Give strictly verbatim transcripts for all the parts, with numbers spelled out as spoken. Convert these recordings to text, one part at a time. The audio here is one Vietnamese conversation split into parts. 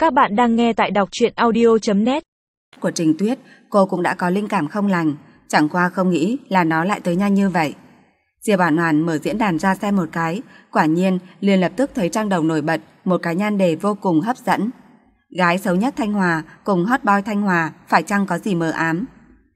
Các bạn đang nghe tại đọc truyện audio chấm net. Của Trình Tuyết, cô cũng đã có linh cảm không lành, chẳng qua không nghĩ là nó lại tới nhanh như vậy. Diệp Oản Oản mở diễn đàn ra xem một cái, quả nhiên liền lập tức thấy trang đầu nổi bật một cái nhan đề vô cùng hấp dẫn. Gái xấu nhất Thanh Hòa cùng hot boy Thanh Hòa phải chăng có gì mờ ám?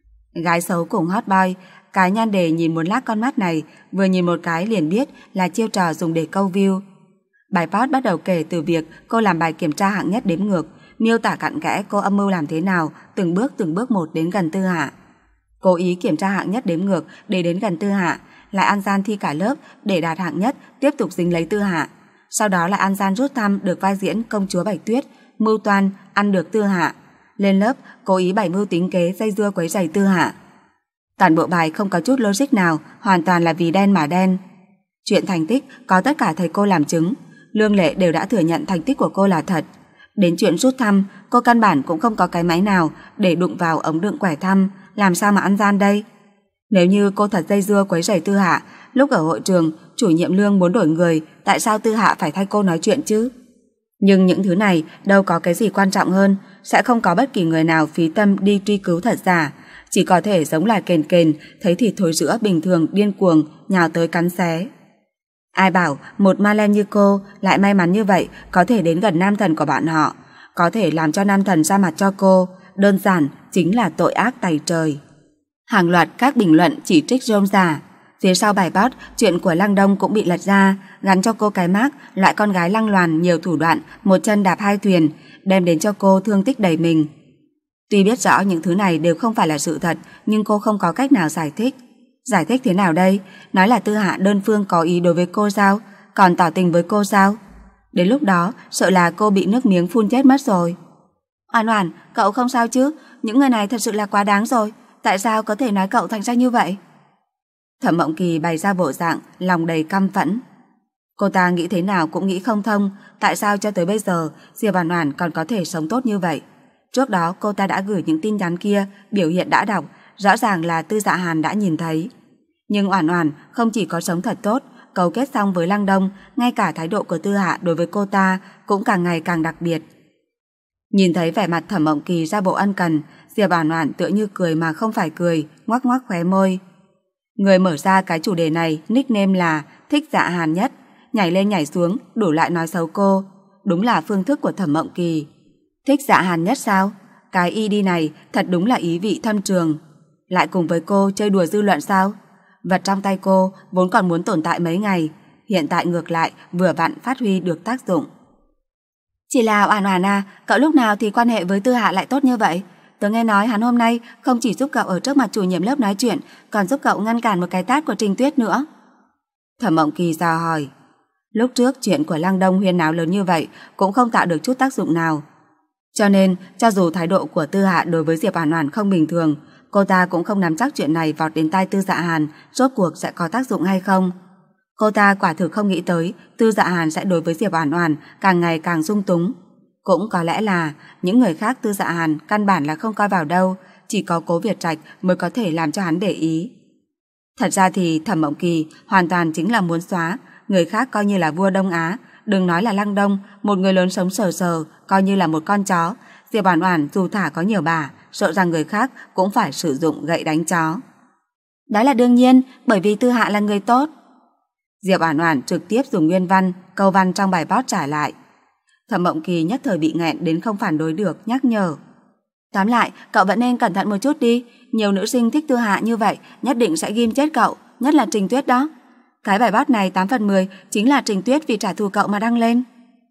Gái xấu cùng hot boy, cái nhan đề nhìn muốn lác con mắt này, vừa nhìn một cái liền biết là chiêu trò dùng để câu view. Bài post bắt đầu kể từ việc cô làm bài kiểm tra hạng nhất đếm ngược, miêu tả cặn kẽ cô âm mưu làm thế nào, từng bước từng bước một đến gần Tư Hạ. Cố ý kiểm tra hạng nhất đếm ngược để đến gần Tư Hạ, lại ăn gian thi cả lớp để đạt hạng nhất, tiếp tục dính lấy Tư Hạ. Sau đó lại ăn gian rút thăm được vai diễn công chúa Bạch Tuyết, mưu toan ăn được Tư Hạ. Lên lớp cố ý bày mưu tính kế dây dưa quấy rầy Tư Hạ. Toàn bộ bài không có chút logic nào, hoàn toàn là vì đen mà đen. Chuyện thành tích có tất cả thầy cô làm chứng, Lương Lệ đều đã thừa nhận thành tích của cô là thật. Đến chuyện rút thăm, cô căn bản cũng không có cái máy nào để đụng vào ống đựng quẻ thăm, làm sao mà ăn gian đây? Nếu như cô thật dây dưa quấy rầy Tư Hạ, lúc ở hội trường, chủ nhiệm Lương muốn đổi người, tại sao Tư Hạ phải thay cô nói chuyện chứ? Nhưng những thứ này đâu có cái gì quan trọng hơn, sẽ không có bất kỳ người nào phí tâm đi truy cứu thật giả, chỉ có thể giống là kền kền, thấy thịt thối rữa bình thường điên cuồng, nhào tới cắn xé. Ai bảo một ma lem như cô lại may mắn như vậy có thể đến gần nam thần của bọn họ, có thể làm cho nam thần ra mặt cho cô, đơn giản chính là tội ác tày trời. Hàng loạt các bình luận chỉ trích rôm rả. Phía sau bài post, chuyện của Lăng Đông cũng bị lật ra, gắn cho cô cái mác loại con gái lăng loàn nhiều thủ đoạn, một chân đạp hai thuyền, đem đến cho cô thương tích đầy mình. Tuy biết rõ những thứ này đều không phải là sự thật, nhưng cô không có cách nào giải thích. Giải thích thế nào đây? Nói là Tư Hạ đơn phương có ý đối với cô sao? Còn tỏ tình với cô sao? Đến lúc đó, sợ là cô bị nước miếng phun chết mất rồi. Oản Oản, cậu không sao chứ? Những người này thật sự là quá đáng rồi. Tại sao có thể nói cậu thành ra như vậy? Thẩm Mộng Kỳ bày ra bộ dạng lòng đầy căm phẫn. Cô ta nghĩ thế nào cũng nghĩ không thông, tại sao cho tới bây giờ Diệp Oản Oản còn có thể sống tốt như vậy. Trước đó cô ta đã gửi những tin nhắn kia, biểu hiện đã đọc, rõ ràng là Tư Dạ Hàn đã nhìn thấy. Nhưng Oản Oản không chỉ có sống thật tốt, cấu kết xong với Lăng Đông, ngay cả thái độ của Tư Hạ đối với cô ta cũng càng ngày càng đặc biệt. Nhìn thấy vẻ mặt Thẩm Mộng Kỳ ra bộ ân cần, Diệp Oản Oản tựa như cười mà không phải cười, ngoắc ngoắc khóe môi. Người mở ra cái chủ đề này nickname là Thích Dạ Hàn Nhất, nhảy lên nhảy xuống đủ lại nói xấu cô, đúng là phương thức của Thẩm Mộng Kỳ. Thích Dạ Hàn Nhất sao? Cái i đê này thật đúng là ý vị thâm trường. Lại cùng với cô chơi đùa dư luận sao? Vật trong tay cô vốn còn muốn tồn tại mấy ngày, hiện tại ngược lại vừa vặn phát huy được tác dụng. Chỉ là Oản Oản à, cậu lúc nào thì quan hệ với Tư Hạ lại tốt như vậy? Tớ nghe nói hắn hôm nay không chỉ giúp cậu ở trước mặt chủ nhiệm lớp nói chuyện, còn giúp cậu ngăn cản một cái tát của Trình Tuyết nữa. Thẩm Mộng Kỳ dò hỏi. Lúc trước chuyện của Lăng Đông huyên náo lớn như vậy cũng không tạo được chút tác dụng nào. Cho nên, cho dù thái độ của Tư Hạ đối với Diệp Oản Oản không bình thường, cô ta cũng không nắm chắc chuyện này vọt đến tai Tư Dạ Hàn rốt cuộc sẽ có tác dụng hay không. Cô ta quả thực không nghĩ tới Tư Dạ Hàn sẽ đối với Diệp Oản Oản càng ngày càng dung túng. Cũng có lẽ là những người khác Tư Dạ Hàn căn bản là không coi vào đâu, chỉ có Cố Việt Trạch mới có thể làm cho hắn để ý. Thật ra thì Thẩm Mộng Kỳ hoàn toàn chính là muốn xóa, người khác coi như là vua Đông Á, đừng nói là Lăng Đông, một người lớn sống sờ sờ coi như là một con chó. Diệp Oản Oản dù thả có nhiều bà, sợ rằng người khác cũng phải sử dụng gậy đánh chó. Đó là đương nhiên, bởi vì Tư Hạ là người tốt. Diệp Oản Oản trực tiếp dùng nguyên văn, câu văn trong bài post trả lại. Thẩm Mộng Kỳ nhất thời bị nghẹn đến không phản đối được, nhắc nhở. Tóm lại, cậu vẫn nên cẩn thận một chút đi, nhiều nữ sinh thích Tư Hạ như vậy, nhất định sẽ ghim chết cậu, nhất là Trình Tuyết đó. Cái bài post này tám phần mười chính là Trình Tuyết vì trả thù cậu mà đăng lên.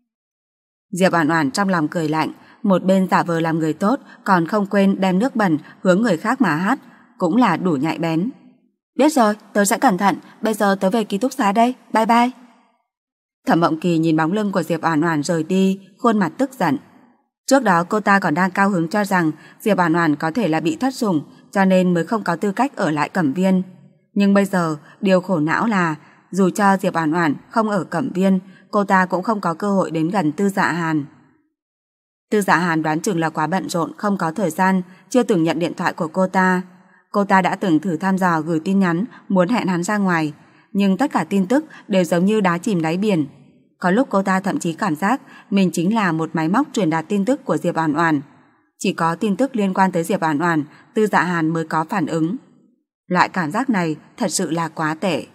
Diệp Oản Oản trong lòng cười lạnh, một bên giả vờ làm người tốt, còn không quên đem nước bẩn hướng người khác mà hát, cũng là đủ nhạy bén. Biết rồi, tớ sẽ cẩn thận, bây giờ tớ về ký túc xá đây, bye bye. Thẩm Mộng Kỳ nhìn bóng lưng của Diệp Oản Oản rời đi, khuôn mặt tức giận. Trước đó cô ta còn đang cao hứng cho rằng Diệp Oản Oản có thể là bị thất sủng, cho nên mới không có tư cách ở lại Cẩm Viên. Nhưng bây giờ, điều khổ não là dù cho Diệp Oản Oản không ở Cẩm Viên, cô ta cũng không có cơ hội đến gần Tư Dạ Hàn. Tư Dạ Hàn đoán chừng là quá bận rộn, không có thời gian, chưa từng nhận điện thoại của cô ta. Cô ta đã từng thử thăm dò gửi tin nhắn muốn hẹn hắn ra ngoài, nhưng tất cả tin tức đều giống như đá chìm đáy biển. Có lúc cô ta thậm chí cảm giác mình chính là một máy móc truyền đạt tin tức của Diệp Oản Oản. Chỉ có tin tức liên quan tới Diệp Oản Oản, Tư Dạ Hàn mới có phản ứng. Loại cảm giác này thật sự là quá tệ.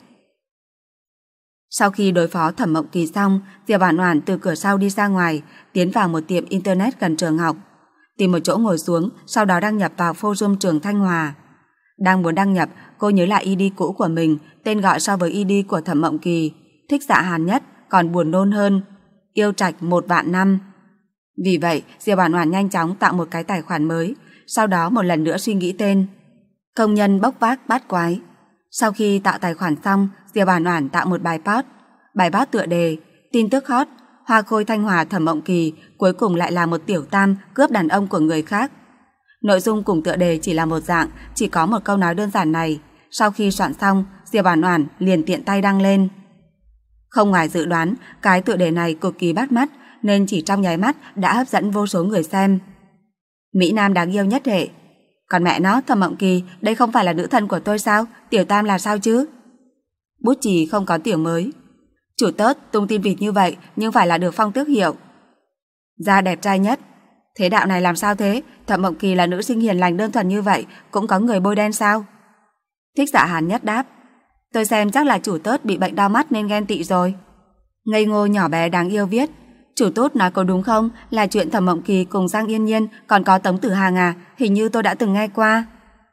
Sau khi đối phó Thẩm Mộng Kỳ xong, Diệp Oản Oản từ cửa sau đi ra ngoài, tiến vào một tiệm internet gần trường học, tìm một chỗ ngồi xuống, sau đó đăng nhập vào forum trường Thanh Hòa. Đang muốn đăng nhập, cô nhớ lại i đê cũ của mình, tên gọi so với i đê của Thẩm Mộng Kỳ, Thích Dạ Hàn Nhất, còn buồn nôn hơn, Yêu Trạch một vạn năm. Vì vậy, Diệp Oản Oản nhanh chóng tạo một cái tài khoản mới, sau đó một lần nữa suy nghĩ tên. Công nhân bốc vác bát quái. Sau khi tạo tài khoản xong, Diệp Oản Oản tạo một bài post. Bài post tựa đề: tin tức hot, Hoa Khôi Thanh Hòa Thẩm Mộng Kỳ cuối cùng lại là một tiểu tam cướp đàn ông của người khác. Nội dung cùng tựa đề chỉ là một dạng, chỉ có một câu nói đơn giản này. Sau khi soạn xong, Diệp Oản Oản liền tiện tay đăng lên. Không ngoài dự đoán, cái tựa đề này cực kỳ bắt mắt, nên chỉ trong nháy mắt đã hấp dẫn vô số người xem. Mỹ Nam đáng yêu nhất hệ. Còn mẹ nó, Thẩm Mộng Kỳ, đây không phải là nữ thần của tôi sao? Tiểu tam là sao chứ? Bút chì không có tiểu mới. Chủ tớt tung tin vịt như vậy nhưng phải là được phong tước hiệu. Da đẹp trai nhất. Thế đạo này làm sao thế? Thẩm Mộng Kỳ là nữ sinh hiền lành đơn thuần như vậy, cũng có người bôi đen sao? Thích Dạ Hàn Nhất đáp: tôi xem chắc là chủ tớt bị bệnh đau mắt nên ghen tị rồi. Ngây ngô nhỏ bé đáng yêu viết: chủ tốt nói có đúng không? Là chuyện Thẩm Mộng Kỳ cùng Giang Yên Nhiên còn có Tống Tử Hàng à? Hình như tôi đã từng nghe qua.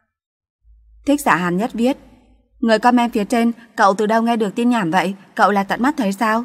Thích Dạ Hàn Nhất viết: người comment phía trên, cậu từ đâu nghe được tin nhảm vậy? Cậu là tận mắt thấy sao?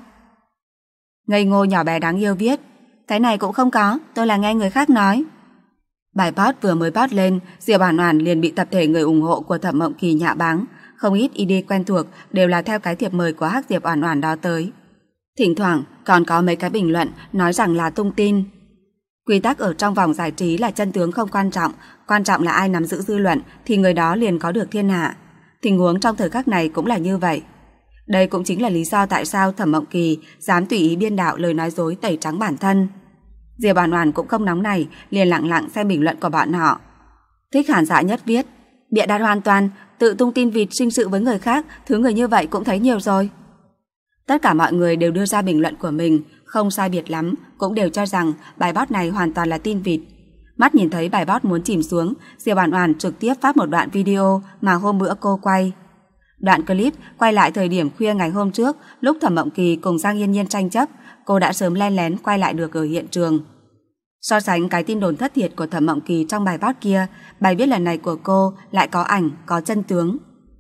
Ngây ngô nhỏ bé đáng yêu viết: cái này cũng không có, tôi là nghe người khác nói. Bài post vừa mới post lên, Diệp Oản Oản liền bị tập thể người ủng hộ của Thẩm Mộng Kỳ nhạ báng. Không ít i đê quen thuộc đều là theo cái thiệp mời của hắc Diệp Oản Oản đó tới. Thỉnh thoảng còn có mấy cái bình luận nói rằng là tung tin. Quy tắc ở trong vòng giải trí là chân tướng không quan trọng, quan trọng là ai nắm giữ dư luận thì người đó liền có được thiên hạ. Tình huống trong thời khắc này cũng là như vậy. Đây cũng chính là lý do tại sao Thẩm Mộng Kỳ dám tùy ý biên đạo lời nói dối tẩy trắng bản thân. Diệp Oản Oản cũng không nóng này, liền lặng lặng xem bình luận của bọn họ. Thích Hàn Dạ Nhất viết: bịa đặt hoàn toàn, tự tung tin vịt sinh sự với người khác, thứ người như vậy cũng thấy nhiều rồi. Tất cả mọi người đều đưa ra bình luận của mình, không sai biệt lắm, cũng đều cho rằng bài post này hoàn toàn là tin vịt. Mắt nhìn thấy bài post muốn chìm xuống, Diệp Oản Oản trực tiếp phát một đoạn video mà hôm bữa cô quay. Đoạn clip quay lại thời điểm khuya ngày hôm trước, lúc Thẩm Mộng Kỳ cùng Giang Yên Nhiên tranh chấp, cô đã sớm len lén quay lại được ở hiện trường. So sánh cái tin đồn thất thiệt của Thẩm Mộng Kỳ trong bài post kia, bài viết lần này của cô lại có ảnh, có chân tướng.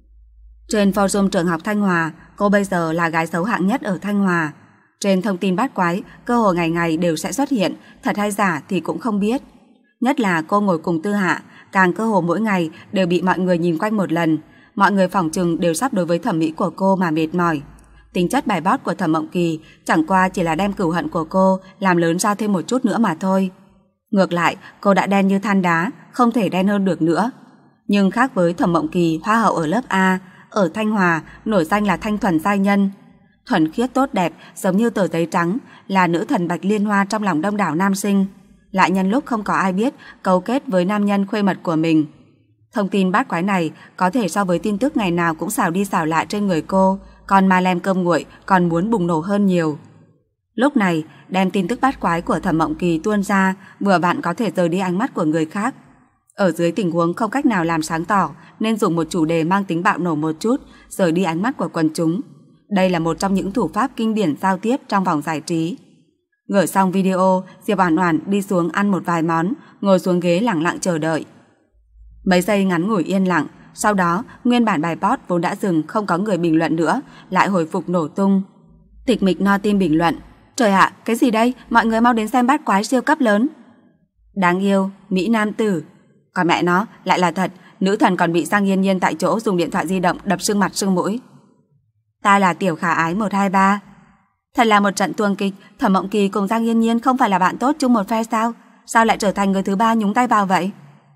Trên forum trường học Thanh Hòa, cô bây giờ là gái xấu hạng nhất ở Thanh Hòa. Trên thông tin bát quái, cơ hội ngày ngày đều sẽ xuất hiện, thật hay giả thì cũng không biết. Nhất là cô ngồi cùng Tư Hạ, càng cơ hội mỗi ngày đều bị mọi người nhìn quanh một lần. Mọi người phỏng chừng đều sắp đối với thẩm mỹ của cô mà mệt mỏi. Tính chất bài post của Thẩm Mộng Kỳ chẳng qua chỉ là đem cửu hận của cô làm lớn ra thêm một chút nữa mà thôi. Ngược lại, cô đã đen như than đá, không thể đen hơn được nữa. Nhưng khác với Thẩm Mộng Kỳ hoa hậu ở lớp A, ở Thanh Hòa nổi danh là thanh thuần giai nhân, thuần khiết tốt đẹp giống như tờ giấy trắng, là nữ thần bạch liên hoa trong lòng đông đảo nam sinh, lại nhân lúc không có ai biết cấu kết với nam nhân khuê mật của mình. Thông tin bát quái này có thể so với tin tức ngày nào cũng xào đi xào lại trên người cô, còn mà lem cơm nguội còn muốn bùng nổ hơn nhiều. Lúc này, đem tin tức bát quái của Thẩm Mộng Kỳ tuôn ra, vừa vặn có thể rời đi ánh mắt của người khác. Ở dưới tình huống không cách nào làm sáng tỏ, nên dùng một chủ đề mang tính bạo nổ một chút, rời đi ánh mắt của quần chúng. Đây là một trong những thủ pháp kinh điển giao tiếp trong vòng giải trí. Gửi xong video, Diệp Oản Oản đi xuống ăn một vài món, ngồi xuống ghế lặng lặng chờ đợi. Mấy giây ngắn ngủi yên lặng, sau đó nguyên bản bài post vốn đã dừng không có người bình luận nữa, lại hồi phục nổ tung. Tịch mịch no tim bình luận: trời ạ, cái gì đây? Mọi người mau đến xem bát quái siêu cấp lớn. Đáng yêu, Mỹ Nam tử. Còn mẹ nó, lại là thật, nữ thần còn bị Giang Yên Nhiên tại chỗ dùng điện thoại di động đập sưng mặt sưng mũi. Ta là tiểu khả ái một hai ba. Thật là một trận tuồng kịch, Thẩm Mộng Kỳ cùng Giang Yên Nhiên không phải là bạn tốt chung một phe sao? Sao lại trở thành người thứ ba nhúng tay vào vậy?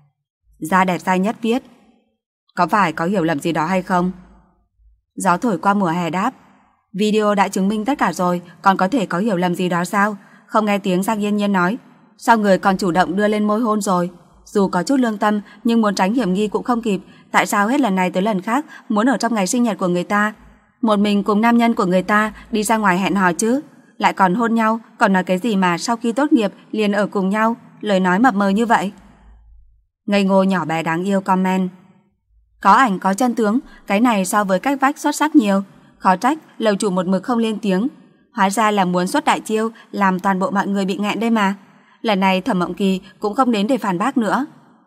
Da đẹp trai nhất viết: có phải có hiểu lầm gì đó hay không? Gió thổi qua mùa hè đáp: video đã chứng minh tất cả rồi, còn có thể có hiểu lầm gì đó sao? Không nghe tiếng Giang Yên Nhiên nói, sao người còn chủ động đưa lên môi hôn rồi? Dù có chút lương tâm nhưng muốn tránh hiểm nghi cũng không kịp. Tại sao hết lần này tới lần khác muốn ở trong ngày sinh nhật của người ta, một mình cùng nam nhân của người ta đi ra ngoài hẹn hò chứ? lại còn hôn nhau, còn nói cái gì mà sau khi tốt nghiệp liền ở cùng nhau, lời nói mập mờ như vậy. Ngây ngô nhỏ bé đáng yêu comment. Có ảnh có chân tướng, cái này so với cách vách xuất sắc nhiều. Khó trách lầu chủ một mực không lên tiếng. Hóa ra là muốn xuất đại chiêu, làm toàn bộ mọi người bị nghẹn đây mà. Lần này Thẩm Mộng Kỳ cũng không đến để phản bác nữa.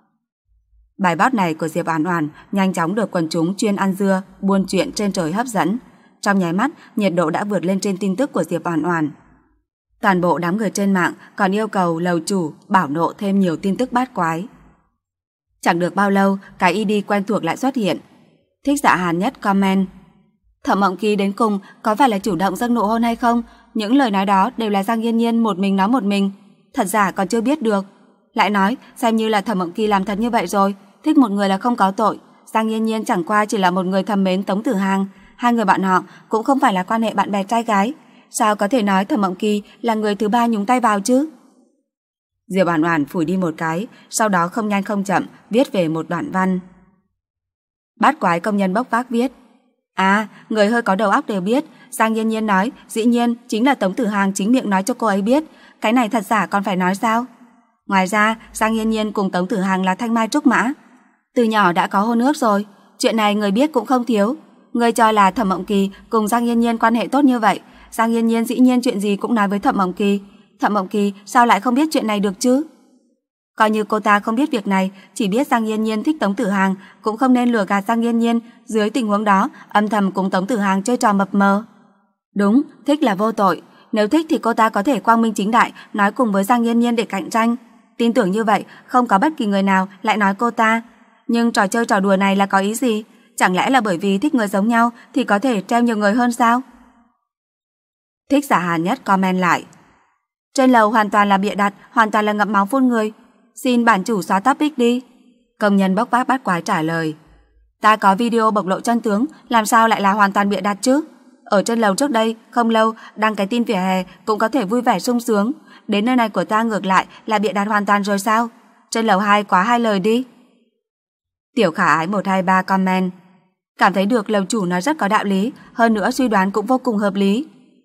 Bài post này của Diệp Oản Oản nhanh chóng được quần chúng chuyên ăn dưa, buôn chuyện trên trời hấp dẫn. Trong nháy mắt, nhiệt độ đã vượt lên trên tin tức của Diệp Oản Oản. Toàn bộ đám người trên mạng còn yêu cầu lầu chủ bảo nộ thêm nhiều tin tức bát quái. Chẳng được bao lâu, cái i đê quen thuộc lại xuất hiện. Thích Dạ Hàn Nhất comment. Thẩm Mộng Kỳ đến cùng có phải là chủ động dâng nụ hôn hay không? Những lời nói đó đều là Giang Yên Nhiên một mình nói một mình. Thật giả còn chưa biết được. Lại nói, xem như là Thẩm Mộng Kỳ làm thật như vậy rồi. Thích một người là không có tội. Giang Yên Nhiên chẳng qua chỉ là một người thầm mến Tống Tử Hàng. Hai người bọn họ cũng không phải là quan hệ bạn bè trai gái. Sao có thể nói Thẩm Mộng Kỳ là người thứ ba nhúng tay vào chứ? Diệp Oản Oản phủi đi một cái, sau đó không nhanh không chậm viết về một đoạn văn. Bát quái công nhân bốc vác viết. À, người hơi có đầu óc đều biết. Giang Yên Nhiên nói, dĩ nhiên chính là Tống Tử Hàng chính miệng nói cho cô ấy biết. Cái này thật giả còn phải nói sao? Ngoài ra, Giang Yên Nhiên cùng Tống Tử Hàng là thanh mai trúc mã. Từ nhỏ đã có hôn ước rồi. Chuyện này người biết cũng không thiếu. Người cho là Thẩm Mộng Kỳ cùng Giang Yên Nhiên quan hệ tốt như vậy. Giang Yên Nhiên dĩ nhiên chuyện gì cũng nói với Thẩm Mộng Kỳ. Thẩm Mộng Kỳ sao lại không biết chuyện này được chứ? Coi như cô ta không biết việc này, chỉ biết Giang Yên Nhiên thích Tống Tử Hàng, cũng không nên lừa gạt Giang Yên Nhiên. Dưới tình huống đó, âm thầm cùng Tống Tử Hàng chơi trò mập mờ. Đúng, thích là vô tội. Nếu thích thì cô ta có thể quang minh chính đại nói cùng với Giang Yên Nhiên để cạnh tranh. Tin tưởng như vậy, không có bất kỳ người nào lại nói cô ta. Nhưng trò chơi trò đùa này là có ý gì? Chẳng lẽ là bởi vì thích người giống nhau thì có thể treo nhiều người hơn sao? Thích Dạ Hàn Nhất comment lại. Trên lầu hoàn toàn là bịa đặt, hoàn toàn là ngậm máu phun người. Xin bản chủ xóa topic đi. Công nhân bốc vác bát quái trả lời. Ta có video bộc lộ chân tướng, làm sao lại là hoàn toàn bịa đặt chứ? Ở trên lầu trước đây, không lâu, đăng cái tin vỉa hè cũng có thể vui vẻ sung sướng. Đến nơi này của ta ngược lại là bịa đặt hoàn toàn rồi sao? Trên lầu hai quá hai lời đi. Tiểu Khả Ái một hai ba comment. Cảm thấy được lầu chủ nói rất có đạo lý, hơn nữa suy đoán cũng vô cùng hợp lý.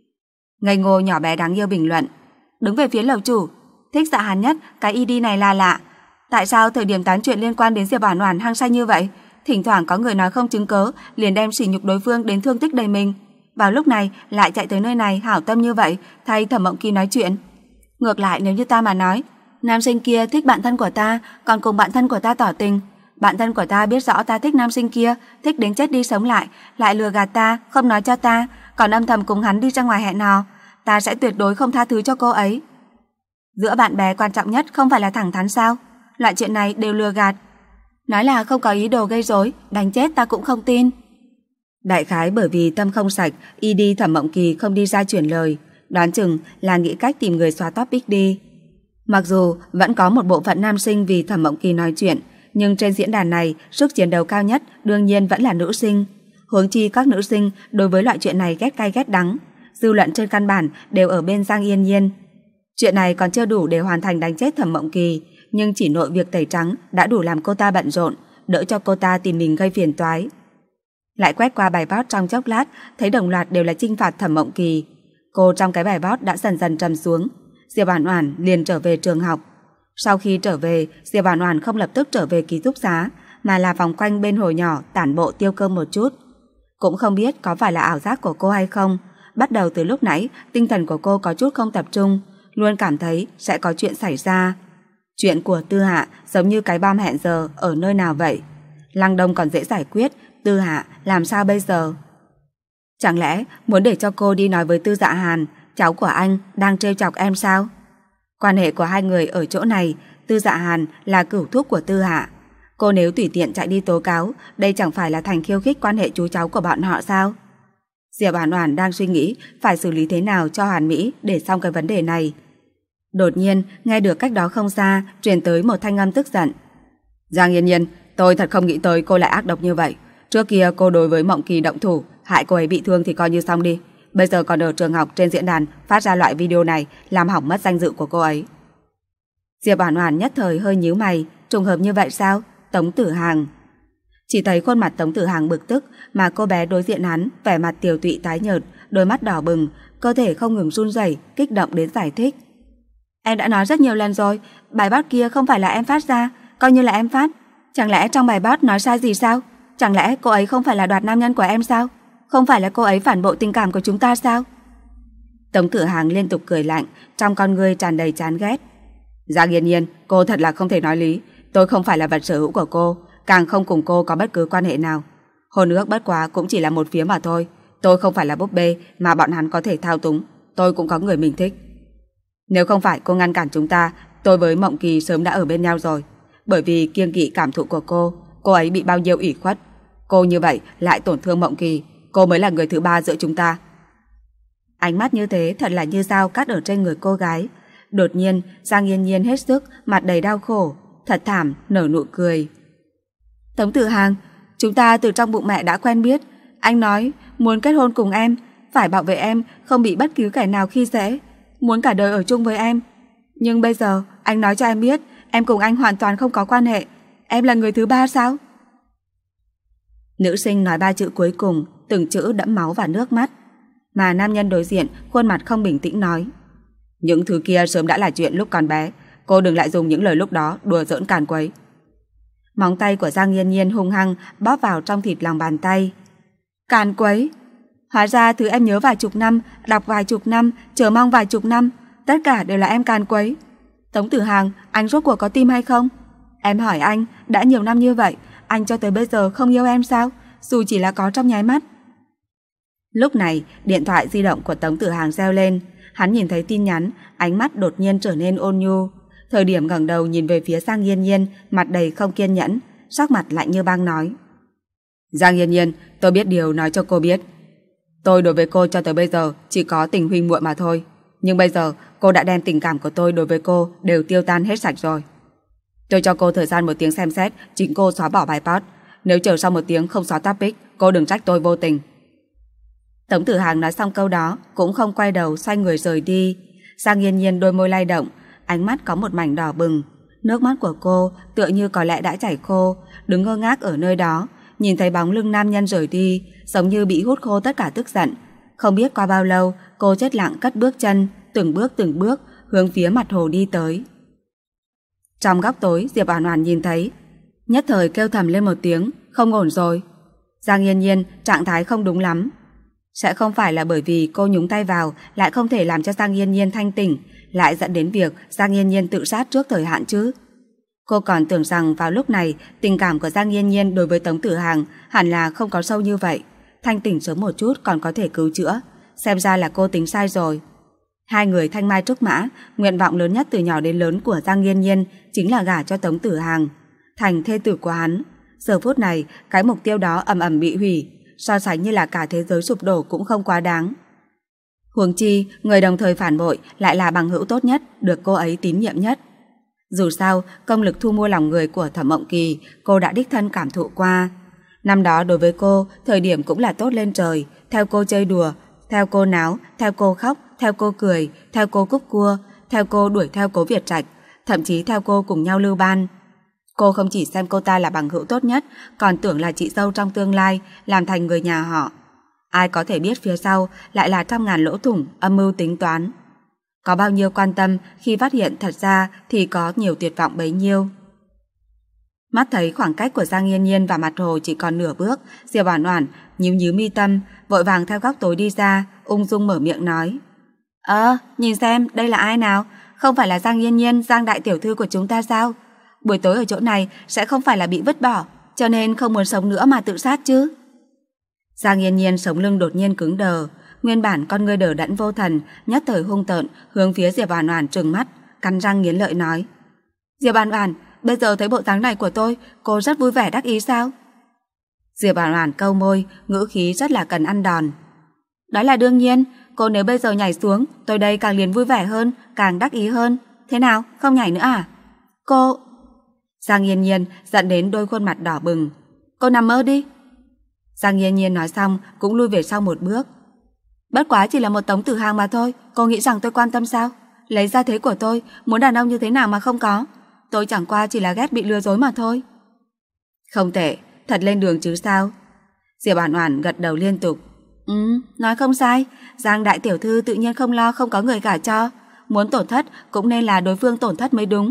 Ngây ngô nhỏ bé đáng yêu bình luận. Đứng về phía lầu chủ. Thích Dạ Hàn Nhất, cái i đê này là lạ. Tại sao thời điểm tán chuyện liên quan đến Diệp Oản Oản hăng say như vậy? Thỉnh thoảng có người nói không chứng cớ, liền đem sỉ nhục đối phương đến thương tích đầy mình. Vào lúc này lại chạy tới nơi này hảo tâm như vậy, thay Thẩm Mộng Kỳ nói chuyện. Ngược lại nếu như ta mà nói, nam sinh kia thích bạn thân của ta, còn cùng bạn thân của ta tỏ tình. Bạn thân của ta biết rõ ta thích nam sinh kia, thích đến chết đi sống lại, lại lừa gạt ta, không nói cho ta, còn âm thầm cùng hắn đi ra ngoài hẹn hò. Ta sẽ tuyệt đối không tha thứ cho cô ấy. Giữa bạn bè quan trọng nhất không phải là thẳng thắn sao? Loại chuyện này đều lừa gạt. Nói là không có ý đồ gây rối, đánh chết ta cũng không tin. Đại khái bởi vì tâm không sạch, i đê Thẩm Mộng Kỳ không đi ra chuyển lời, đoán chừng là nghĩ cách tìm người xóa topic đi. Mặc dù vẫn có một bộ phận nam sinh vì Thẩm Mộng Kỳ nói chuyện, nhưng trên diễn đàn này sức chiến đấu cao nhất đương nhiên vẫn là nữ sinh. Huống chi các nữ sinh đối với loại chuyện này ghét cay ghét đắng, dư luận trên căn bản đều ở bên Giang Yên Nhiên. Chuyện này còn chưa đủ để hoàn thành đánh chết Thẩm Mộng Kỳ, nhưng chỉ nội việc tẩy trắng đã đủ làm cô ta bận rộn, đỡ cho cô ta tìm mình gây phiền toái. Lại quét qua bài post trong chốc lát, thấy đồng loạt đều là chinh phạt Thẩm Mộng Kỳ. Cô trong cái bài post đã dần dần trầm xuống. Diệp Oản Oản liền trở về trường học. Sau khi trở về, Diệp Oản Oản không lập tức trở về ký túc xá, mà là vòng quanh bên hồ nhỏ tản bộ tiêu cơm một chút. Cũng không biết có phải là ảo giác của cô hay không, bắt đầu từ lúc nãy tinh thần của cô có chút không tập trung, luôn cảm thấy sẽ có chuyện xảy ra. Chuyện của Tư Hạ giống như cái bom hẹn giờ ở nơi nào vậy? Lăng Đông còn dễ giải quyết, Tư Hạ làm sao bây giờ? Chẳng lẽ muốn để cho cô đi nói với Tư Dạ Hàn, cháu của anh đang trêu chọc em sao? Quan hệ của hai người ở chỗ này, Tư Dạ Hàn là cửu thúc của Tư Hạ. Cô nếu tùy tiện chạy đi tố cáo, đây chẳng phải là thành khiêu khích quan hệ chú cháu của bọn họ sao? Diệp Oản Oản đang suy nghĩ phải xử lý thế nào cho Hàn Mỹ để xong cái vấn đề này. Đột nhiên nghe được cách đó không xa truyền tới một thanh âm tức giận. Giang Yên Nhiên, tôi thật không nghĩ tới cô lại ác độc như vậy. Trước kia cô đối với Mộng Kỳ động thủ, hại cô ấy bị thương thì coi như xong đi. Bây giờ còn ở trường học trên diễn đàn phát ra loại video này, làm hỏng mất danh dự của cô ấy. Diệp Oản Oản nhất thời hơi nhíu mày, trùng hợp như vậy sao? Tống Tử Hàng. Chỉ thấy khuôn mặt Tống Tử Hằng bực tức, mà cô bé đối diện hắn vẻ mặt tiều tụy tái nhợt, đôi mắt đỏ bừng, cơ thể không ngừng run rẩy, kích động đến giải thích. Em đã nói rất nhiều lần rồi, bài post kia không phải là em phát ra, coi như là em phát. Chẳng lẽ trong bài post nói sai gì sao? Chẳng lẽ cô ấy không phải là đoạt nam nhân của em sao? Không phải là cô ấy phản bội tình cảm của chúng ta sao? Tống Tử Hằng liên tục cười lạnh, trong con ngươi tràn đầy chán ghét. Giang Yên Nhiên, cô thật là không thể nói lý. Tôi không phải là vật sở hữu của cô, càng không cùng cô có bất cứ quan hệ nào. Hôn ước bất quá cũng chỉ là một phía mà thôi. Tôi không phải là búp bê mà bọn hắn có thể thao túng. Tôi cũng có người mình thích. Nếu không phải cô ngăn cản chúng ta, tôi với Mộng Kỳ sớm đã ở bên nhau rồi. Bởi vì kiêng kỵ cảm thụ của cô, cô ấy bị bao nhiêu ủy khuất. Cô như vậy lại tổn thương Mộng Kỳ, cô mới là người thứ ba giữa chúng ta. Ánh mắt như thế thật là như dao cắt ở trên người cô gái. Đột nhiên Giang Yên Nhiên hết sức, mặt đầy đau khổ, thật thảm nở nụ cười. Tống Tử Hằng, chúng ta từ trong bụng mẹ đã quen biết. Anh nói muốn kết hôn cùng em, phải bảo vệ em không bị bất cứ kẻ nào khi dễ, muốn cả đời ở chung với em. Nhưng bây giờ anh nói cho em biết em cùng anh hoàn toàn không có quan hệ. Em là người thứ ba sao? Nữ sinh nói ba chữ cuối cùng, từng chữ đẫm máu và nước mắt. Mà nam nhân đối diện khuôn mặt không bình tĩnh nói, những thứ kia sớm đã là chuyện lúc còn bé. Cô đừng lại dùng những lời lúc đó đùa giỡn càn quấy. Móng tay của Giang Yên Nhiên hung hăng bóp vào trong thịt lòng bàn tay. Càn quấy? Hóa ra thứ em nhớ vài chục năm, đọc vài chục năm, chờ mong vài chục năm, tất cả đều là em càn quấy. Tống Tử Hằng, anh rốt cuộc có tim hay không? Em hỏi anh, đã nhiều năm như vậy, anh cho tới bây giờ không yêu em sao? Dù chỉ là có trong nháy mắt. Lúc này, điện thoại di động của Tống Tử Hằng reo lên. Hắn nhìn thấy tin nhắn, ánh mắt đột nhiên trở nên ôn nhu. Thời điểm ngẩng đầu nhìn về phía Giang Yên Nhiên, mặt đầy không kiên nhẫn, sắc mặt lạnh như băng nói. Giang Yên Nhiên, tôi biết điều nói cho cô biết. Tôi đối với cô cho tới bây giờ chỉ có tình huynh muội mà thôi. Nhưng bây giờ cô đã đem tình cảm của tôi đối với cô đều tiêu tan hết sạch rồi. Tôi cho cô thời gian một tiếng xem xét, chính cô xóa bỏ bài post. Nếu chờ sau một tiếng không xóa topic, cô đừng trách tôi vô tình. Tống Tử Hằng nói xong câu đó cũng không quay đầu, xoay người rời đi. Giang Yên Nhiên đôi môi lay động, ánh mắt có một mảnh đỏ bừng. Nước mắt của cô tựa như có lẽ đã chảy khô, đứng ngơ ngác ở nơi đó, nhìn thấy bóng lưng nam nhân rời đi, giống như bị hút khô tất cả tức giận. Không biết qua bao lâu, cô chết lặng cất bước chân, từng bước từng bước hướng phía mặt hồ đi tới. Trong góc tối, Diệp Oản Oản nhìn thấy, nhất thời kêu thầm lên một tiếng, không ổn rồi. Giang Yên Nhiên trạng thái không đúng lắm. Sẽ không phải là bởi vì cô nhúng tay vào lại không thể làm cho Giang Yên Nhiên thanh tỉnh, lại dẫn đến việc Giang Yên Nhiên tự sát trước thời hạn chứ? Cô còn tưởng rằng vào lúc này tình cảm của Giang Yên Nhiên đối với Tống Tử Hằng hẳn là không có sâu như vậy, thanh tỉnh sớm một chút còn có thể cứu chữa. Xem ra là cô tính sai rồi. Hai người thanh mai trúc mã, nguyện vọng lớn nhất từ nhỏ đến lớn của Giang Yên Nhiên chính là gả cho Tống Tử Hằng, thành thê tử của hắn. Giờ phút này, cái mục tiêu đó ầm ầm bị hủy, so sánh như là cả thế giới sụp đổ cũng không quá đáng. Huống chi, người đồng thời phản bội lại là bằng hữu tốt nhất, được cô ấy tín nhiệm nhất. Dù sao, công lực thu mua lòng người của Thẩm Mộng Kỳ, cô đã đích thân cảm thụ qua. Năm đó đối với cô, thời điểm cũng là tốt lên trời, theo cô chơi đùa, theo cô náo, theo cô khóc, theo cô cười, theo cô cúc cua, theo cô đuổi theo Cố Việt Trạch, thậm chí theo cô cùng nhau lưu ban. Cô không chỉ xem cô ta là bằng hữu tốt nhất, còn tưởng là chị dâu trong tương lai, làm thành người nhà họ. Ai có thể biết phía sau lại là trăm ngàn lỗ thủng, âm mưu tính toán. Có bao nhiêu quan tâm khi phát hiện thật ra thì có nhiều tuyệt vọng bấy nhiêu. Mắt thấy khoảng cách của Giang Yên Nhiên và mặt hồ chỉ còn nửa bước, Diệp Oản Oản nhíu nhíu mi tâm, vội vàng theo góc tối đi ra, ung dung mở miệng nói. Ờ, nhìn xem, đây là ai nào? Không phải là Giang Yên Nhiên, Giang đại tiểu thư của chúng ta sao? Buổi tối ở chỗ này sẽ không phải là bị vứt bỏ, cho nên không muốn sống nữa mà tự sát chứ? Giang Yên Nhiên sống lưng đột nhiên cứng đờ, nguyên bản con ngươi đờ đẫn vô thần, nhất thời hung tợn hướng phía Diệp Oản Oản trừng mắt, cắn răng nghiến lợi nói: Diệp Oản Oản, bây giờ thấy bộ dáng này của tôi, cô rất vui vẻ đắc ý sao? Diệp Oản Oản cau môi, ngữ khí rất là cần ăn đòn. Đó là đương nhiên, cô nếu bây giờ nhảy xuống, tôi đây càng liền vui vẻ hơn, càng đắc ý hơn. Thế nào, không nhảy nữa à? Cô... Giang Yên Nhiên giận đến đôi khuôn mặt đỏ bừng. Cô nằm mơ đi. Giang Yên Nhiên nói xong cũng lui về sau một bước. Bất quá chỉ là một Tống Tử Hằng mà thôi, cô nghĩ rằng tôi quan tâm sao? Lấy ra thế của tôi, muốn đàn ông như thế nào mà không có? Tôi chẳng qua chỉ là ghét bị lừa dối mà thôi. Không tệ, thật lên đường chứ sao? Diệp Oản Oản gật đầu liên tục. Ừ, nói không sai, Giang đại tiểu thư tự nhiên không lo không có người gả cho, muốn tổn thất cũng nên là đối phương tổn thất mới đúng.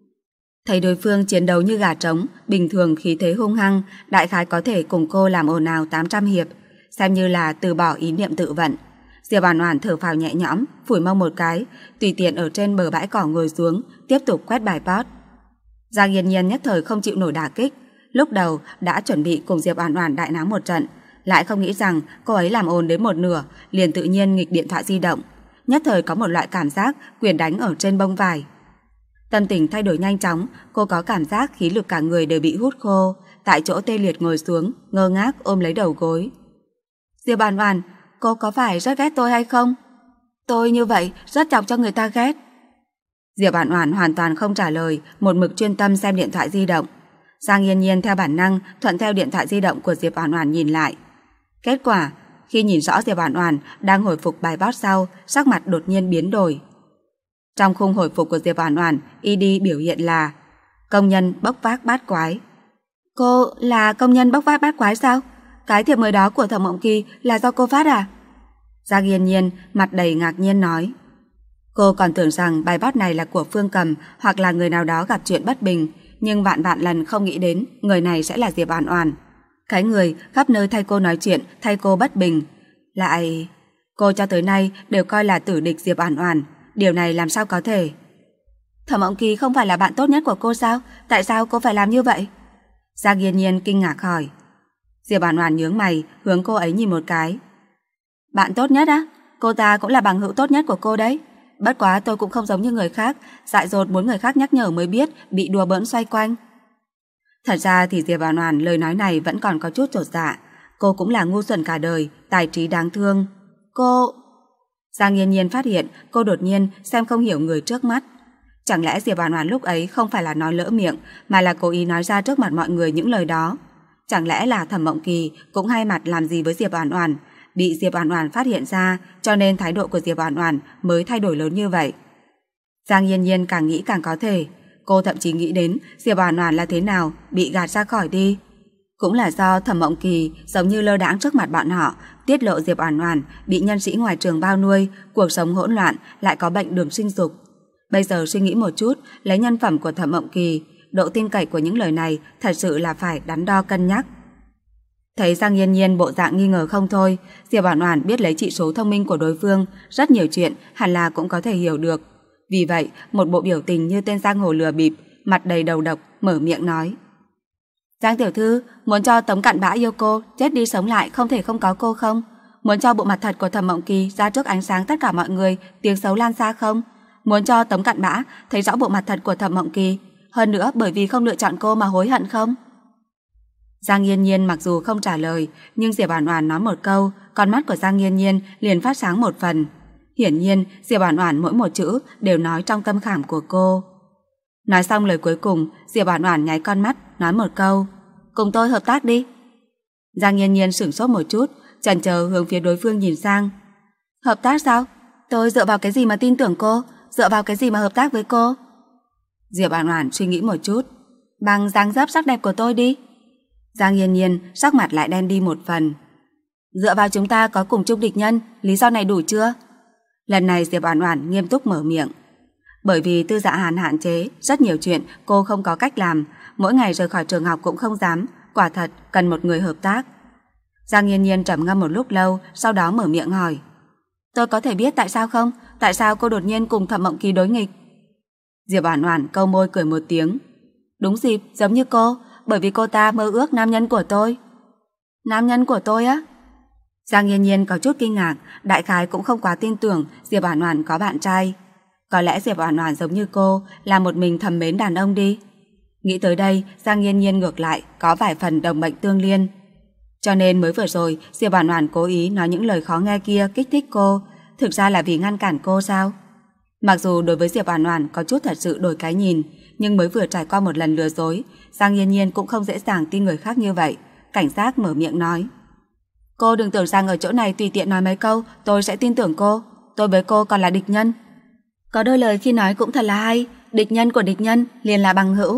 Thấy đối phương chiến đấu như gà trống, bình thường khí thế hung hăng, đại khái có thể cùng cô làm ồn ào tám trăm hiệp, xem như là từ bỏ ý niệm tự vận. Diệp Oản Oản thở phào nhẹ nhõm, phủi mông một cái, tùy tiện ở trên bờ bãi cỏ ngồi xuống, tiếp tục quét bài pot. Giang Yên Nhiên nhất thời không chịu nổi đả kích, lúc đầu đã chuẩn bị cùng Diệp Oản Oản đại náo một trận, lại không nghĩ rằng cô ấy làm ồn đến một nửa, liền tự nhiên nghịch điện thoại di động, nhất thời có một loại cảm giác quyền đánh ở trên bông vải. Tâm tình thay đổi nhanh chóng, cô có cảm giác khí lực cả người đều bị hút khô, tại chỗ tê liệt ngồi xuống, ngơ ngác ôm lấy đầu gối. Diệp Oản Oản, cô có phải rất ghét tôi hay không? Tôi như vậy rất chọc cho người ta ghét. Diệp Oản Oản hoàn toàn không trả lời, một mực chuyên tâm xem điện thoại di động. Giang Yên Nhiên theo bản năng thuận theo điện thoại di động của Diệp Oản Oản nhìn lại. Kết quả, khi nhìn rõ Diệp Oản Oản đang hồi phục bài post sau, sắc mặt đột nhiên biến đổi. Trong khung hồi phục của Diệp Oản Oản, i đê biểu hiện là công nhân bốc vác bát quái. Cô là công nhân bốc vác bát quái sao? Cái thiệp mời đó của Thẩm Mộng Kỳ là do cô phát à? Giang Yên Nhiên mặt đầy ngạc nhiên nói. Cô còn tưởng rằng bài post này là của Phương Cầm hoặc là người nào đó gặp chuyện bất bình, nhưng vạn vạn lần không nghĩ đến người này sẽ là Diệp Oản Oản. Cái người khắp nơi thay cô nói chuyện, thay cô bất bình. Lại... cô cho tới nay đều coi là tử địch Diệp Oản Oản. Điều này làm sao có thể? Thẩm Mộng Kỳ không phải là bạn tốt nhất của cô sao? Tại sao cô phải làm như vậy? Giang Yên Nhiên kinh ngạc hỏi. Diệp Oản Oản nhướng mày, hướng cô ấy nhìn một cái. Bạn tốt nhất á? Cô ta cũng là bằng hữu tốt nhất của cô đấy. Bất quá tôi cũng không giống như người khác, dại dột muốn người khác nhắc nhở mới biết, bị đùa bỡn xoay quanh. Thật ra thì Diệp Oản Oản lời nói này vẫn còn có chút chột dạ. Cô cũng là ngu xuẩn cả đời, tài trí đáng thương. Cô... Giang Yên Nhiên phát hiện cô đột nhiên xem không hiểu người trước mắt. Chẳng lẽ Diệp Oản Oản lúc ấy không phải là nói lỡ miệng, mà là cố ý nói ra trước mặt mọi người những lời đó? Chẳng lẽ là Thẩm Mộng Kỳ cũng hai mặt làm gì với Diệp Oản Oản, bị Diệp Oản Oản phát hiện ra, cho nên thái độ của Diệp Oản Oản mới thay đổi lớn như vậy? Giang Yên Nhiên càng nghĩ càng có thể, cô thậm chí nghĩ đến Diệp Oản Oản là thế nào bị gạt ra khỏi đi. Cũng là do Thẩm Mộng Kỳ giống như lơ đãng trước mặt bọn họ, tiết lộ Diệp Oản Oản bị nhân sĩ ngoài trường bao nuôi, cuộc sống hỗn loạn, lại có bệnh đường sinh dục. Bây giờ suy nghĩ một chút, lấy nhân phẩm của Thẩm Mộng Kỳ, độ tin cậy của những lời này thật sự là phải đắn đo cân nhắc. Thấy Giang Yên Nhiên bộ dạng nghi ngờ không thôi, Diệp Oản Oản biết lấy trị số thông minh của đối phương, rất nhiều chuyện hẳn là cũng có thể hiểu được. Vì vậy, một bộ biểu tình như tên giang hồ lừa bịp, mặt đầy đầu độc, mở miệng nói. Giang tiểu thư, muốn cho Tống Cặn Bã yêu cô, chết đi sống lại không thể không có cô không? Muốn cho bộ mặt thật của Thẩm Mộng Kỳ ra trước ánh sáng tất cả mọi người, tiếng xấu lan xa không? Muốn cho Tống Cặn Bã thấy rõ bộ mặt thật của Thẩm Mộng Kỳ, hơn nữa bởi vì không lựa chọn cô mà hối hận không? Giang Yên Nhiên mặc dù không trả lời, nhưng Diệp Oản Oản nói một câu, con mắt của Giang Yên Nhiên liền phát sáng một phần. Hiển nhiên, Diệp Oản Oản mỗi một chữ đều nói trong tâm khảm của cô. Nói xong lời cuối cùng, Diệp Oản Oản nháy con mắt, nói một câu, cùng tôi hợp tác đi. Giang Yên Nhiên sửng sốt một chút, chần chờ hướng phía đối phương nhìn sang. Hợp tác sao? Tôi dựa vào cái gì mà tin tưởng cô? Dựa vào cái gì mà hợp tác với cô? Diệp Oản Oản suy nghĩ một chút. Bằng dáng dấp sắc đẹp của tôi đi. Giang Yên Nhiên sắc mặt lại đen đi một phần. Dựa vào chúng ta có cùng chung địch nhân, lý do này đủ chưa? Lần này Diệp Oản Oản nghiêm túc mở miệng. Bởi vì Tư Dạ Hàn hạn chế, rất nhiều chuyện cô không có cách làm, mỗi ngày rời khỏi trường học cũng không dám, quả thật cần một người hợp tác. Giang Yên Nhiên trầm ngâm một lúc lâu, sau đó mở miệng hỏi. Tôi có thể biết tại sao không? Tại sao cô đột nhiên cùng Thẩm Mộng Kỳ đối nghịch? Diệp Oản Oản câu môi cười một tiếng. Đúng dịp, giống như cô, bởi vì cô ta mơ ước nam nhân của tôi. Nam nhân của tôi á? Giang Yên Nhiên có chút kinh ngạc, đại khái cũng không quá tin tưởng Diệp Oản Oản có bạn trai. Có lẽ Diệp Oản Oản giống như cô, là một mình thầm mến đàn ông đi. Nghĩ tới đây, Giang Yên Nhiên ngược lại có vài phần đồng mệnh tương liên. Cho nên mới vừa rồi Diệp Oản Oản cố ý nói những lời khó nghe kia kích thích cô, thực ra là vì ngăn cản cô sao? Mặc dù đối với Diệp Oản Oản có chút thật sự đổi cái nhìn, nhưng mới vừa trải qua một lần lừa dối, Giang Yên Nhiên cũng không dễ dàng tin người khác như vậy, cảnh giác mở miệng nói. Cô đừng tưởng rằng ở chỗ này tùy tiện nói mấy câu, tôi sẽ tin tưởng cô, tôi với cô còn là địch nhân. Có đôi lời khi nói cũng thật là hay, địch nhân của địch nhân liền là bằng hữu.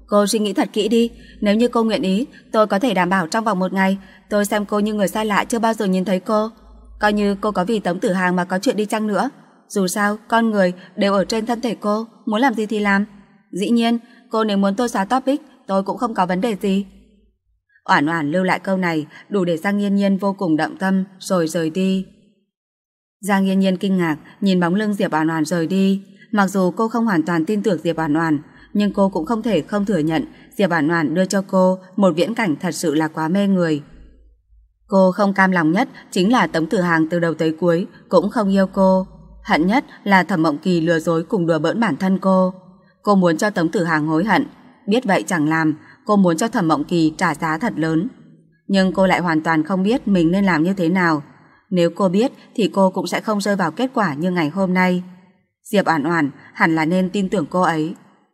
Cô suy nghĩ thật kỹ đi, nếu như cô nguyện ý, tôi có thể đảm bảo trong vòng một ngày tôi xem cô như người xa lạ chưa bao giờ nhìn thấy cô. Coi như cô có vì Tống Tử Hàng mà có chuyện đi chăng nữa, dù sao con người đều ở trên thân thể cô, muốn làm gì thì làm. Dĩ nhiên, cô nếu muốn tôi xóa topic, tôi cũng không có vấn đề gì. Oản Oản lưu lại câu này đủ để Giang Nhiên Nhiên vô cùng động tâm rồi rời đi. Giang Nhiên Nhiên kinh ngạc nhìn bóng lưng Diệp Oản Oản rời đi. Mặc dù cô không hoàn toàn tin tưởng Diệp Oản Oản, nhưng cô cũng không thể không thừa nhận Diệp Oản Oản đưa cho cô một viễn cảnh thật sự là quá mê người. Cô không cam lòng nhất chính là Tống Tử Hàng từ đầu tới cuối cũng không yêu cô. Hận nhất là Thẩm Mộng Kỳ lừa dối cùng đùa bỡn bản thân cô. Cô muốn cho Tống Tử Hàng hối hận, biết vậy chẳng làm, cô muốn cho Thẩm Mộng Kỳ trả giá thật lớn. Nhưng cô lại hoàn toàn không biết mình nên làm như thế nào. Nếu cô biết thì cô cũng sẽ không rơi vào kết quả như ngày hôm nay. Diệp Oản Oản hẳn là nên tin tưởng cô ấy.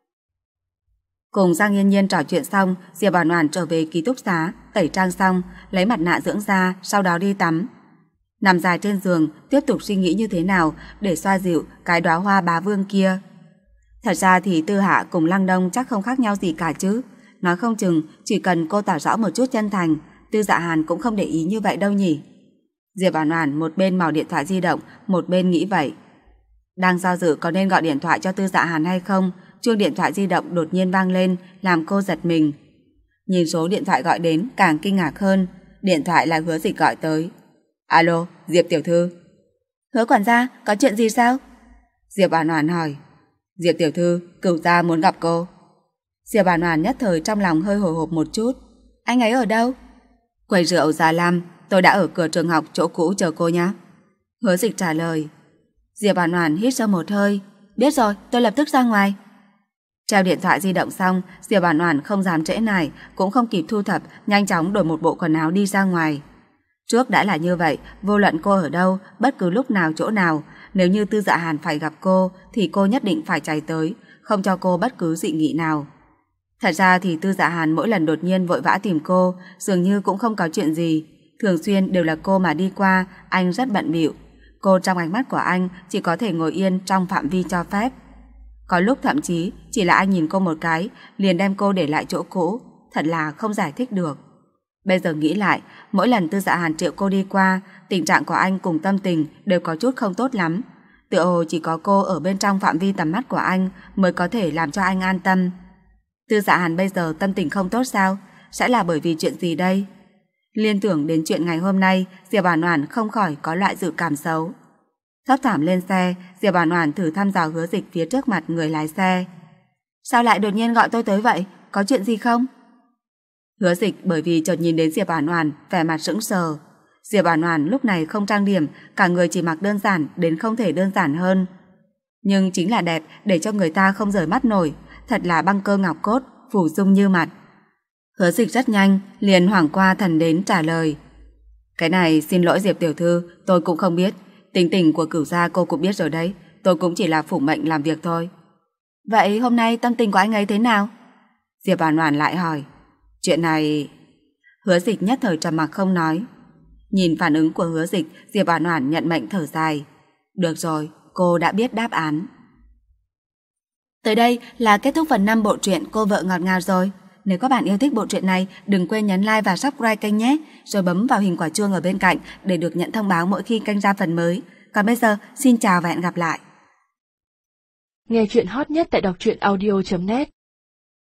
Cùng Giang Nhiên Nhiên trò chuyện xong, Diệp Oản Oản trở về ký túc xá, tẩy trang xong, lấy mặt nạ dưỡng da, sau đó đi tắm. Nằm dài trên giường, tiếp tục suy nghĩ như thế nào để xoa dịu cái đóa hoa bá vương kia. Thật ra thì Tư Hạ cùng Lăng Đông chắc không khác nhau gì cả chứ. Nói không chừng chỉ cần cô tỏ rõ một chút chân thành, Tư Dạ Hàn cũng không để ý như vậy đâu nhỉ. Diệp Oản Oản một bên mò điện thoại di động, một bên nghĩ vậy. Đang do dự có nên gọi điện thoại cho Tư Dạ Hàn hay không, chuông điện thoại di động đột nhiên vang lên, làm cô giật mình. Nhìn số điện thoại gọi đến càng kinh ngạc hơn, điện thoại là Hứa Dịch gọi tới. Alo, Diệp tiểu thư. Hứa quản gia, có chuyện gì sao? Diệp Oản Oản hỏi. Diệp tiểu thư, Cửu gia muốn gặp cô. Diệp Oản Oản nhất thời trong lòng hơi hồi hộp một chút. Anh ấy ở đâu? Quầy rượu Già Lam, tôi đã ở cửa trường học chỗ cũ chờ cô nhé. Hứa Dịch trả lời. Diệp Oản Oản hít sâu một hơi. Biết rồi, tôi lập tức ra ngoài. Treo điện thoại di động xong, Diệp Oản Oản không dám trễ nải, cũng không kịp thu thập, nhanh chóng đổi một bộ quần áo đi ra ngoài. Trước đã là như vậy, vô luận cô ở đâu, bất cứ lúc nào chỗ nào, nếu như Tư Dạ Hàn phải gặp cô thì cô nhất định phải chạy tới, không cho cô bất cứ dị nghị nào. Thật ra thì Tư Dạ Hàn mỗi lần đột nhiên vội vã tìm cô, dường như cũng không có chuyện gì, thường xuyên đều là cô mà đi qua, anh rất bận bịu. Cô trong ánh mắt của anh chỉ có thể ngồi yên trong phạm vi cho phép. Có lúc thậm chí chỉ là anh nhìn cô một cái liền đem cô để lại chỗ cũ, thật là không giải thích được. Bây giờ nghĩ lại, mỗi lần Tư Dạ Hàn triệu cô đi qua, tình trạng của anh cùng tâm tình đều có chút không tốt lắm. Tựa hồ chỉ có cô ở bên trong phạm vi tầm mắt của anh mới có thể làm cho anh an tâm. Tư Dạ Hàn bây giờ tâm tình không tốt sao? Sẽ là bởi vì chuyện gì đây? Liên tưởng đến chuyện ngày hôm nay, Diệp Oản Oản không khỏi có loại dự cảm xấu. Thấp thỏm lên xe, Diệp Oản Oản thử thăm dò Hứa Dịch phía trước mặt người lái xe. Sao lại đột nhiên gọi tôi tới vậy? Có chuyện gì không? Hứa Dịch bởi vì chợt nhìn đến Diệp Oản Oản, vẻ mặt sững sờ. Diệp Oản Oản lúc này không trang điểm, cả người chỉ mặc đơn giản đến không thể đơn giản hơn. Nhưng chính là đẹp để cho người ta không rời mắt nổi, thật là băng cơ ngọc cốt, phủ dung như mặt. Hứa Dịch rất nhanh liền hoảng qua thần đến trả lời. Cái này xin lỗi Diệp tiểu thư, tôi cũng không biết. Tính tình của Cửu gia cô cũng biết rồi đấy, tôi cũng chỉ là phủ mệnh làm việc thôi. Vậy hôm nay tâm tình của anh ấy thế nào? Diệp Oản Oản lại hỏi. Chuyện này... Hứa Dịch nhất thời trầm mặc không nói. Nhìn phản ứng của Hứa Dịch, Diệp Oản Oản nhận mệnh thở dài. Được rồi, cô đã biết đáp án. Tới đây là kết thúc phần năm bộ truyện Cô vợ ngọt ngào rồi. Nếu các bạn yêu thích bộ truyện này, đừng quên nhấn like và subscribe kênh nhé, rồi bấm vào hình quả chuông ở bên cạnh để được nhận thông báo mỗi khi kênh ra phần mới. Còn bây giờ, xin chào và hẹn gặp lại. Nghe truyện hot nhất tại đọc truyện audio chấm net.